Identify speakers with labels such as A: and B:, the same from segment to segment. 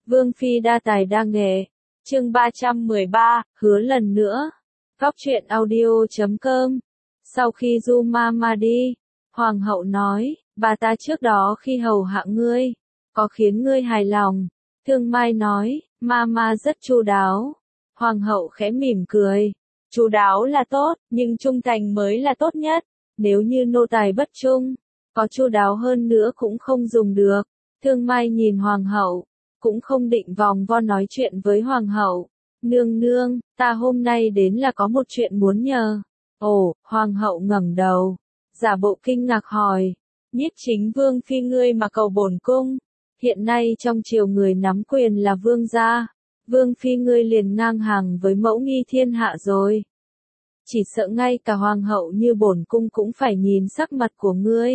A: Vương phi đa tài đa nghệ. Chương 313, hứa lần nữa. Góc truyện audio.com. Sau khi Du Mama đi, hoàng hậu nói, bà ta trước đó khi hầu hạ ngươi, có khiến ngươi hài lòng? Thương Mai nói, Mama rất chu đáo. Hoàng hậu khẽ mỉm cười, chu đáo là tốt, nhưng trung thành mới là tốt nhất. Nếu như nô tài bất trung, có chu đáo hơn nữa cũng không dùng được. Thương Mai nhìn hoàng hậu, cũng không định vòng vo nói chuyện với hoàng hậu. Nương nương, ta hôm nay đến là có một chuyện muốn nhờ. Ồ, hoàng hậu ngẩng đầu, giả bộ kinh ngạc hỏi, Nhiếp Chính Vương phi ngươi mà cầu bổn cung. Hiện nay trong triều người nắm quyền là vương gia, vương phi ngươi liền ngang hàng với mẫu nghi thiên hạ rồi. Chỉ sợ ngay cả hoàng hậu như bổn cung cũng phải nhìn sắc mặt của ngươi.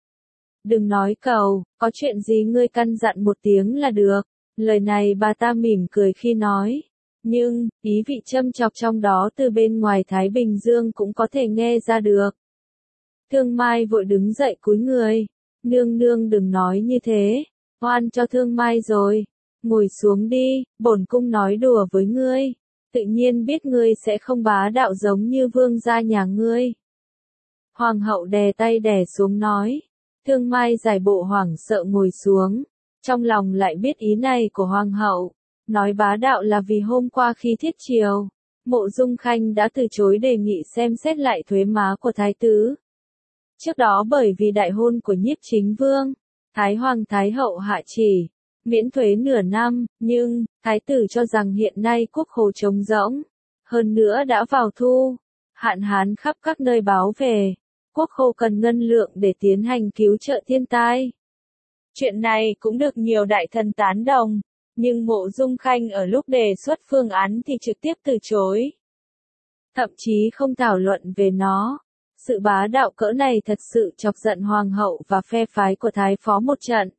A: Đừng nói cầu, có chuyện gì ngươi căn dặn một tiếng là được. Lời này bà ta mỉm cười khi nói, nhưng, ý vị châm chọc trong đó từ bên ngoài Thái Bình Dương cũng có thể nghe ra được. Thương Mai vội đứng dậy cúi người, nương nương đừng nói như thế, oan cho Thương Mai rồi, ngồi xuống đi, bổn cung nói đùa với ngươi, tự nhiên biết ngươi sẽ không bá đạo giống như vương gia nhà ngươi. Hoàng hậu đè tay đè xuống nói, Thương Mai giải bộ hoảng sợ ngồi xuống, trong lòng lại biết ý này của hoàng hậu, nói bá đạo là vì hôm qua khi thiết triều, Mộ Dung Khanh đã từ chối đề nghị xem xét lại thuế má của thái tử. Trước đó bởi vì đại hôn của Nhiếp Chính Vương, Thái Hoàng Thái Hậu hạ chỉ, miễn thuế nửa năm, nhưng, thái tử cho rằng hiện nay quốc khố trống rỗng, hơn nữa đã vào thu, hạn hán khắp các nơi báo về, quốc khố cần ngân lượng để tiến hành cứu trợ thiên tai. Chuyện này cũng được nhiều đại thần tán đồng, nhưng Mộ Dung Khanh ở lúc đề xuất phương án thì trực tiếp từ chối. Thậm chí không thảo luận về nó. Sự bá đạo cỡ này thật sự chọc giận hoàng hậu và phe phái của thái phó một trận.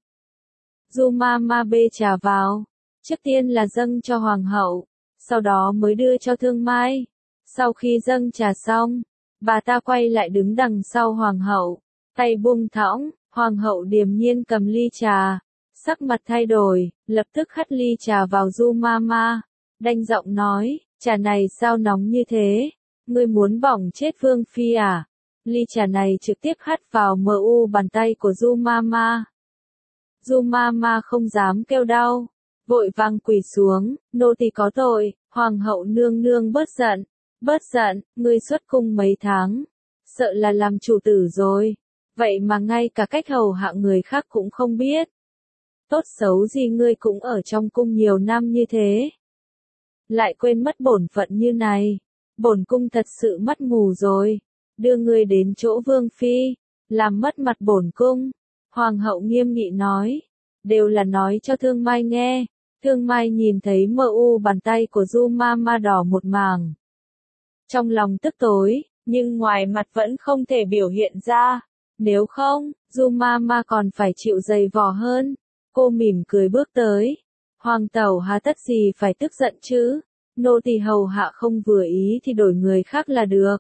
A: Du Mama bê trà vào, trước tiên là dâng cho hoàng hậu, sau đó mới đưa cho Thương Mai. Sau khi dâng trà xong, bà ta quay lại đứng đằng sau hoàng hậu, tay buông thõng, hoàng hậu điềm nhiên cầm ly trà, sắc mặt thay đổi, lập tức hất ly trà vào Du Mama, đanh giọng nói, trà này sao nóng như thế, ngươi muốn bỏng chết vương phi à? Ly trà này trực tiếp hất vào bàn tay của Du Mama. Du Mama không dám kêu đau, vội vàng quỳ xuống, nô tỳ có tội, hoàng hậu nương nương bớt giận, ngươi xuất cung mấy tháng, sợ là làm chủ tử rồi, vậy mà ngay cả cách hầu hạ người khác cũng không biết. Tốt xấu gì ngươi cũng ở trong cung nhiều năm như thế, lại quên mất bổn phận như này, bổn cung thật sự mắt mù rồi. Đưa ngươi đến chỗ vương phi, làm mất mặt bổn cung. Hoàng hậu nghiêm nghị nói, đều là nói cho Thương Mai nghe. Thương Mai nhìn thấy bàn tay của Du Mama đỏ một màng. Trong lòng tức tối, nhưng ngoài mặt vẫn không thể biểu hiện ra. Nếu không, Du Mama còn phải chịu dày vò hơn. Cô mỉm cười bước tới. Hoàng tẩu há tất gì phải tức giận chứ? Nô tỳ hầu hạ không vừa ý thì đổi người khác là được.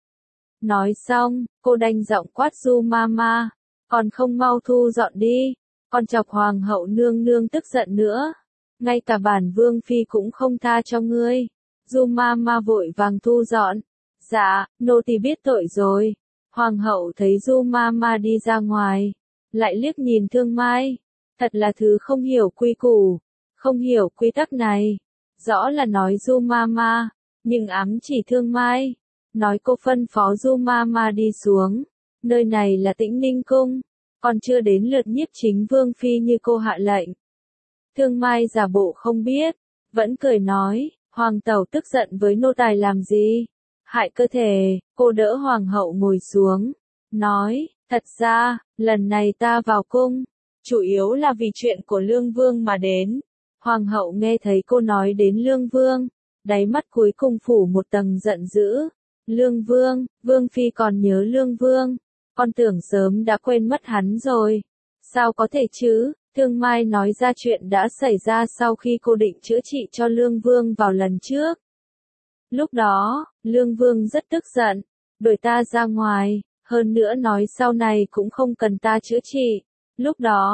A: Nói xong, cô đanh giọng quát Du Mama, còn không mau thu dọn đi, còn chọc hoàng hậu nương nương tức giận nữa, ngay cả bản vương phi cũng không tha cho ngươi. Du Mama vội vàng thu dọn, dạ, nô tỳ biết tội rồi. Hoàng hậu thấy Du Mama đi ra ngoài, lại liếc nhìn Thương Mai, thật là thứ không hiểu quy củ, không hiểu quy tắc này, rõ là nói Du Mama, nhưng ám chỉ Thương Mai. Nói cô phân phó Du Mama đi xuống, nơi này là Tĩnh Ninh cung, còn chưa đến lượt Nhiếp Chính Vương phi như cô hạ lệnh. Thương Mai giả bộ không biết, vẫn cười nói, hoàng tẩu tức giận với nô tài làm gì? Hại cơ thể, cô đỡ hoàng hậu ngồi xuống, nói, thật ra, lần này ta vào cung, chủ yếu là vì chuyện của Lương Vương mà đến. Hoàng hậu nghe thấy cô nói đến Lương Vương, đáy mắt cuối cùng phủ một tầng giận dữ. Lương Vương, Vương phi còn nhớ Lương Vương, con tưởng sớm đã quên mất hắn rồi. Sao có thể chứ? Thương Mai nói ra chuyện đã xảy ra sau khi cô định chữa trị cho Lương Vương vào lần trước. Lúc đó, Lương Vương rất tức giận, đuổi ta ra ngoài, hơn nữa nói sau này cũng không cần ta chữa trị. Lúc đó,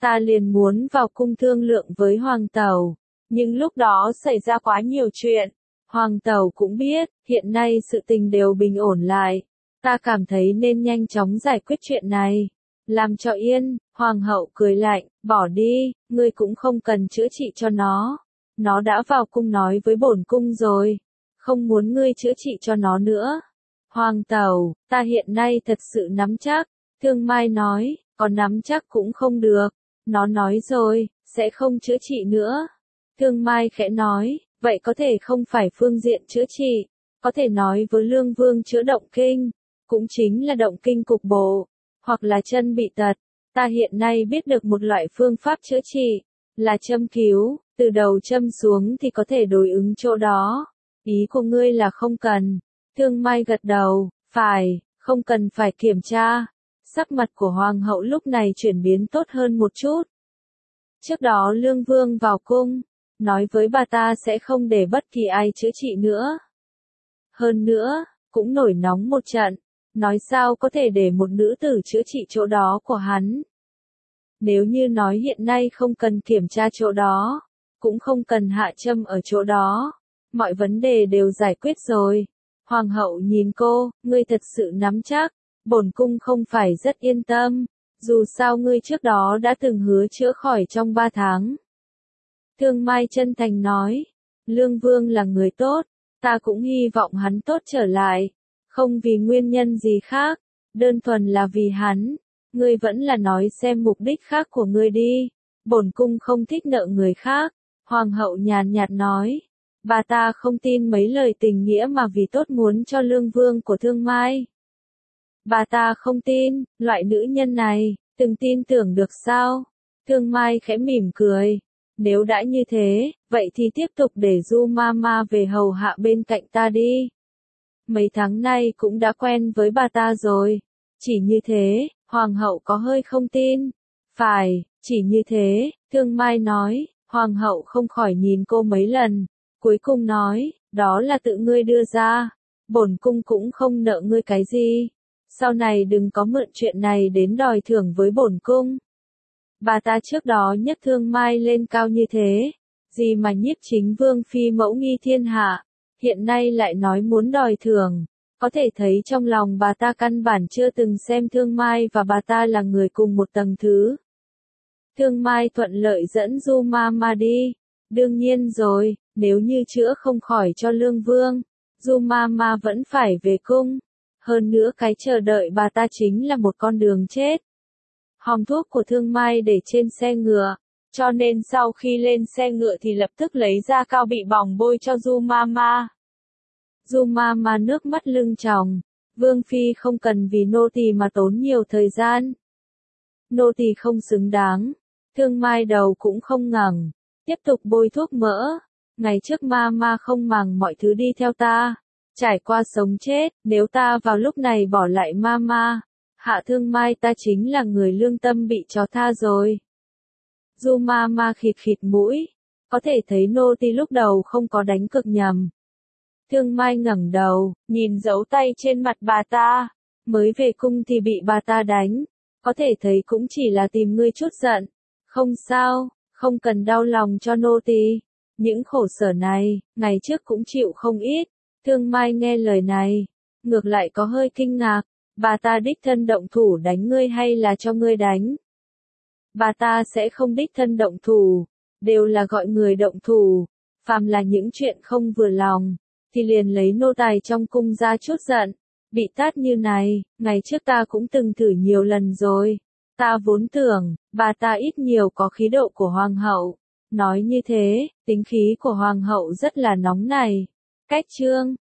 A: ta liền muốn vào cung thương lượng với hoàng tẩu, nhưng lúc đó xảy ra quá nhiều chuyện. Hoàng tẩu cũng biết, hiện nay sự tình đều bình ổn lại. Ta cảm thấy nên nhanh chóng giải quyết chuyện này. Làm cho yên, hoàng hậu cười lạnh, bỏ đi, ngươi cũng không cần chữa trị cho nó. Nó đã vào cung nói với bổn cung rồi. Không muốn ngươi chữa trị cho nó nữa. Hoàng tẩu, ta hiện nay thật sự nắm chắc. Thương Mai nói, còn nắm chắc cũng không được. Nó nói rồi, sẽ không chữa trị nữa. Thương Mai khẽ nói, vậy có thể không phải phương diện chữa trị. Có thể nói với Lương Vương chữa động kinh. Cũng chính là động kinh cục bộ. Hoặc là chân bị tật. Ta hiện nay biết được một loại phương pháp chữa trị. Là châm cứu, từ đầu châm xuống thì có thể đối ứng chỗ đó. Ý của ngươi là không cần. Thương Mai gật đầu, phải, không cần phải kiểm tra. Sắc mặt của hoàng hậu lúc này chuyển biến tốt hơn một chút. Trước đó Lương Vương vào cung, nói với bà ta sẽ không để bất kỳ ai chữa trị nữa. Hơn nữa, cũng nổi nóng một trận, nói sao có thể để một nữ tử chữa trị chỗ đó của hắn. Nếu như nói hiện nay không cần kiểm tra chỗ đó, cũng không cần hạ châm ở chỗ đó, mọi vấn đề đều giải quyết rồi. Hoàng hậu nhìn cô, ngươi thật sự nắm chắc, bổn cung không phải rất yên tâm, dù sao ngươi trước đó đã từng hứa chữa khỏi trong 3 tháng. Thương Mai chân thành nói, Lương Vương là người tốt, ta cũng hy vọng hắn tốt trở lại, không vì nguyên nhân gì khác, đơn thuần là vì hắn. Ngươi vẫn là nói xem mục đích khác của ngươi đi, bổn cung không thích nợ người khác. Hoàng hậu nhàn nhạt nói, bà ta không tin mấy lời tình nghĩa mà vì tốt muốn cho Lương Vương của Thương Mai. Bà ta không tin, loại nữ nhân này, từng tin tưởng được sao? Thương Mai khẽ mỉm cười, nếu đã như thế, vậy thì tiếp tục để Du Mama về hầu hạ bên cạnh ta đi. Mấy tháng nay cũng đã quen với bà ta rồi, chỉ như thế. Hoàng hậu có hơi không tin. Phải, chỉ như thế, Thương Mai nói, hoàng hậu không khỏi nhìn cô mấy lần, cuối cùng nói, đó là tự ngươi đưa ra, bổn cung cũng không nợ ngươi cái gì, sau này đừng có mượn chuyện này đến đòi thưởng với bổn cung. Bà ta trước đó nhấc Thương Mai lên cao như thế, gì mà nhiếp chính vương phi mẫu nghi thiên hạ, hiện nay lại nói muốn đòi thưởng. Có thể thấy trong lòng bà ta căn bản chưa từng xem Thương Mai và bà ta là người cùng một tầng thứ. Thương Mai thuận lợi dẫn Du Mama đi. Đương nhiên rồi, nếu như chữa không khỏi cho Lương Vương, Du Mama vẫn phải về cung. Hơn nữa cái chờ đợi bà ta chính là một con đường chết. Hòm thuốc của Thương Mai để trên xe ngựa, cho nên sau khi lên xe ngựa thì lập tức lấy ra cao bị bỏng bôi cho Du Mama. Du Mama nước mắt lưng tròng, Vương Phi không cần vì nô tỳ mà tốn nhiều thời gian. Nô tỳ không xứng đáng. Thương Mai đầu cũng không ngẩng, tiếp tục bôi thuốc mỡ. Ngày trước Mama không màng mọi thứ đi theo ta, trải qua sống chết, nếu ta vào lúc này bỏ lại Mama, hạ Thương Mai ta chính là người lương tâm bị chó tha rồi. Du Mama khịt khịt mũi, có thể thấy nô tỳ lúc đầu không có đánh cực nhầm. Thương Mai ngẩng đầu, nhìn dấu tay trên mặt bà ta, mới về cung thì bị bà ta đánh, có thể thấy cũng chỉ là tìm ngươi chút giận. Không sao, không cần đau lòng cho nô tỳ. Những khổ sở này, ngày trước cũng chịu không ít. Thương Mai nghe lời này, ngược lại có hơi kinh ngạc, bà ta đích thân động thủ đánh ngươi hay là cho ngươi đánh? Bà ta sẽ không đích thân động thủ, đều là gọi người động thủ, phàm là những chuyện không vừa lòng, thì liền lấy nô tài trong cung ra chút giận. Bị tát như này, ngày trước ta cũng từng thử nhiều lần rồi. Ta vốn tưởng, bà ta ít nhiều có khí độ của hoàng hậu. Nói như thế, tính khí của hoàng hậu rất là nóng này. Cách chương